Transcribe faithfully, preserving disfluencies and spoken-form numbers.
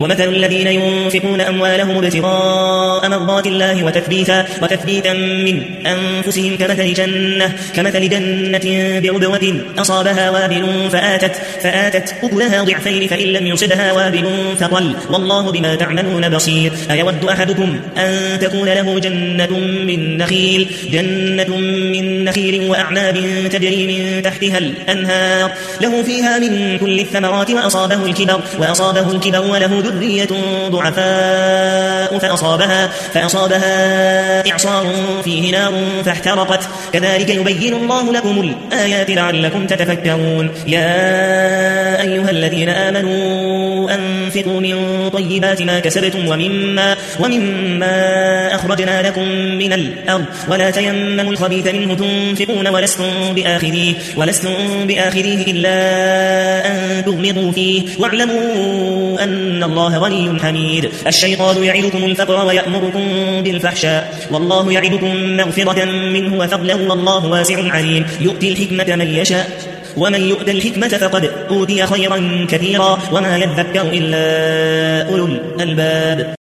ومثل الذين ينفقون أموالهم ابتغاء مرضات الله وتثبيتا, وتثبيتا من أنفسهم كمثل جنة, كمثل جنة بربوة أصابها وابل فآتت, فآتت أكلها ضعفين فإن لم يصبها وابل فطل والله بما تعملون بصير. أيود أحدكم أن تكون له جنة من نخيل, جنة من نخيل وأعناب تجري من تحتها الأنهار له فيها من كل الثمرات وأصابه الكبر, وأصابه الكبر وله ذرية ضعفاء فأصابها, فأصابها إعصار فيه نار فاحترقت كذلك يبين الله لكم الآيات لعلكم تتفكرون. يا أيها الذين آمنوا أنفقوا من طيبات ما كسبتم ومما, ومما أخرجنا لكم من الأرض ولا تيمموا الخبيث منه تنفقون ولستم بآخذيه, ولستم بآخذيه إلا أن تغمضوا فيه واعلموا أن الله غني حميد. الشيطان يعدكم الفقر ويأمركم بالفحشاء والله يعدكم مغفرة منه وفضلا والله واسع عليم. يؤتي الحكمة من يشاء ومن يؤت الحكمة فقد أوتي خيرا كثيرا وما يذكر إلا أولو الألباب.